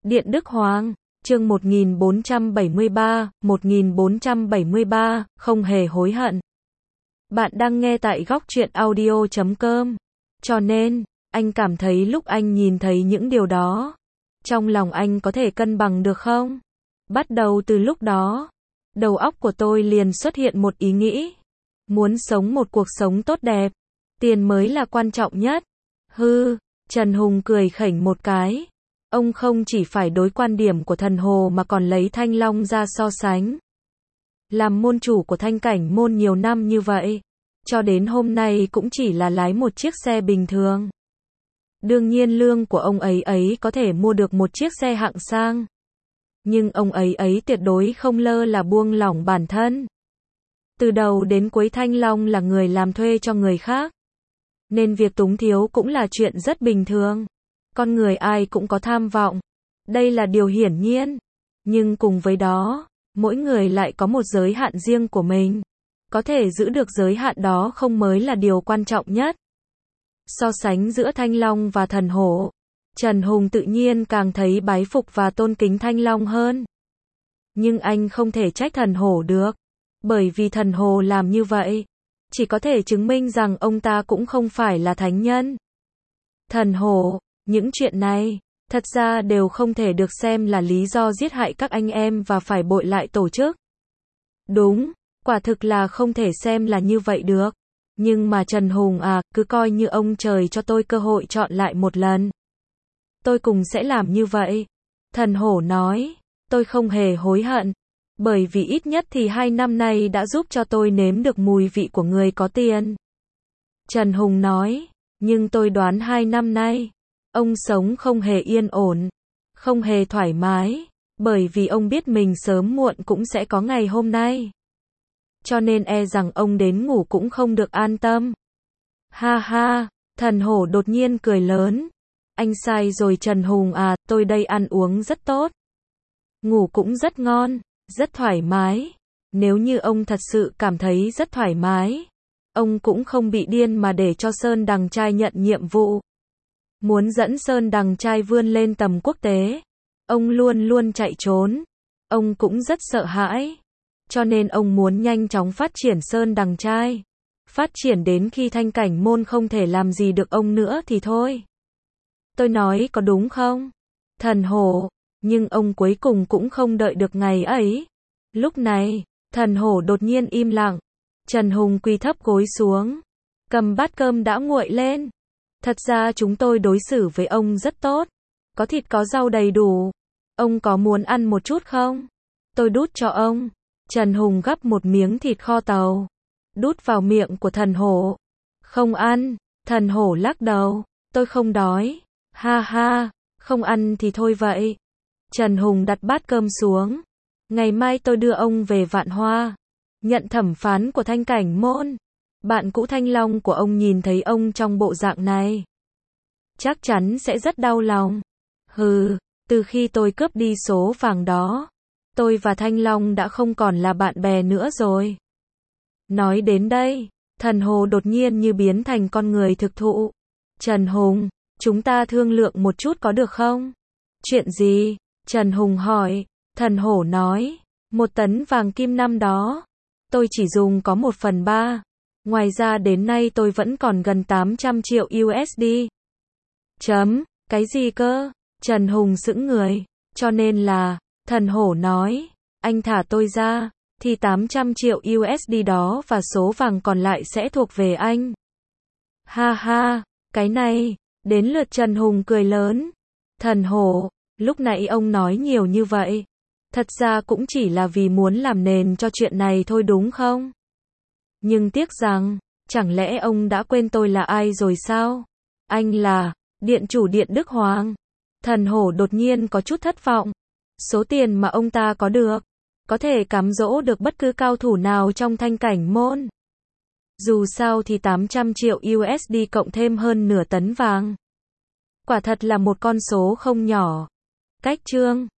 Điện Đức Hoàng, chương 1473, không hề hối hận. Bạn đang nghe tại góc truyện audio.com. Cho nên, anh cảm thấy lúc anh nhìn thấy những điều đó, trong lòng anh có thể cân bằng được không? Bắt đầu từ lúc đó, đầu óc của tôi liền xuất hiện một ý nghĩ. Muốn sống một cuộc sống tốt đẹp, tiền mới là quan trọng nhất. Trần Hùng cười khểnh một cái. Ông không chỉ phải đối quan điểm của Thần Hồ mà còn lấy Thanh Long ra so sánh. Làm môn chủ của Thanh Cảnh môn nhiều năm như vậy, cho đến hôm nay cũng chỉ là lái một chiếc xe bình thường. Đương nhiên lương của ông ấy có thể mua được một chiếc xe hạng sang. Nhưng ông ấy tuyệt đối không lơ là buông lỏng bản thân. Từ đầu đến cuối Thanh Long là người làm thuê cho người khác. Nên việc túng thiếu cũng là chuyện rất bình thường. Con người ai cũng có tham vọng. Đây là điều hiển nhiên. Nhưng cùng với đó, mỗi người lại có một giới hạn riêng của mình. Có thể giữ được giới hạn đó không mới là điều quan trọng nhất. So sánh giữa Thanh Long và Thần Hổ, Trần Hùng tự nhiên càng thấy bái phục và tôn kính Thanh Long hơn. Nhưng anh không thể trách Thần Hổ được. Bởi vì Thần Hồ làm như vậy, chỉ có thể chứng minh rằng ông ta cũng không phải là thánh nhân. Thần Hổ, những chuyện này, thật ra đều không thể được xem là lý do giết hại các anh em và phải bội lại tổ chức. Đúng, quả thực là không thể xem là như vậy được. Nhưng mà Trần Hùng cứ coi như ông trời cho tôi cơ hội chọn lại một lần. Tôi cùng sẽ làm như vậy. Thần Hổ nói, tôi không hề hối hận. Bởi vì ít nhất thì 2 năm nay đã giúp cho tôi nếm được mùi vị của người có tiền. Trần Hùng nói, nhưng tôi đoán 2 năm nay, ông sống không hề yên ổn, không hề thoải mái, bởi vì ông biết mình sớm muộn cũng sẽ có ngày hôm nay. Cho nên e rằng ông đến ngủ cũng không được an tâm. Ha ha, Thần Hổ đột nhiên cười lớn. Anh sai rồi Trần Hùng tôi đây ăn uống rất tốt. Ngủ cũng rất ngon. Rất thoải mái. Nếu như ông thật sự cảm thấy rất thoải mái, ông cũng không bị điên mà để cho Sơn Đằng Trai nhận nhiệm vụ. Muốn dẫn Sơn Đằng Trai vươn lên tầm quốc tế, ông luôn luôn chạy trốn. Ông cũng rất sợ hãi. Cho nên ông muốn nhanh chóng phát triển Sơn Đằng Trai. Phát triển đến khi Thanh Cảnh môn không thể làm gì được ông nữa thì thôi. Tôi nói có đúng không? Thần Hổ. Nhưng ông cuối cùng cũng không đợi được ngày ấy. Lúc này, Thần Hổ đột nhiên im lặng. Trần Hùng quỳ thấp gối xuống, cầm bát cơm đã nguội lên. Thật ra chúng tôi đối xử với ông rất tốt. Có thịt có rau đầy đủ. Ông có muốn ăn một chút không? Tôi đút cho ông. Trần Hùng gắp một miếng thịt kho tàu, đút vào miệng của Thần Hổ. Không ăn. Thần Hổ lắc đầu. Tôi không đói. Ha ha, không ăn thì thôi vậy. Trần Hùng đặt bát cơm xuống. Ngày mai tôi đưa ông về Vạn Hoa, nhận thẩm phán của Thanh Cảnh môn. Bạn cũ Thanh Long của ông nhìn thấy ông trong bộ dạng này, chắc chắn sẽ rất đau lòng. Từ khi tôi cướp đi số vàng đó, tôi và Thanh Long đã không còn là bạn bè nữa rồi. Nói đến đây, Thần Hồ đột nhiên như biến thành con người thực thụ. Trần Hùng, chúng ta thương lượng một chút có được không? Chuyện gì? Trần Hùng hỏi. Thần Hổ nói, 1 tấn vàng kim năm đó, tôi chỉ dùng có 1/3. Ngoài ra đến nay tôi vẫn còn gần 800 triệu USD. Cái gì cơ? Trần Hùng sững người. Cho nên là, Thần Hổ nói, anh thả tôi ra, thì 800 triệu USD đó và số vàng còn lại sẽ thuộc về anh. Ha ha, cái này, đến lượt Trần Hùng cười lớn. Thần Hổ, lúc nãy ông nói nhiều như vậy, thật ra cũng chỉ là vì muốn làm nền cho chuyện này thôi đúng không? Nhưng tiếc rằng, chẳng lẽ ông đã quên tôi là ai rồi sao? Anh là Điện chủ Điện Đức Hoàng. Thần Hổ đột nhiên có chút thất vọng. Số tiền mà ông ta có được, có thể cám dỗ được bất cứ cao thủ nào trong Thanh Cảnh môn. Dù sao thì 800 triệu USD cộng thêm hơn nửa tấn vàng, quả thật là một con số không nhỏ. Cách chương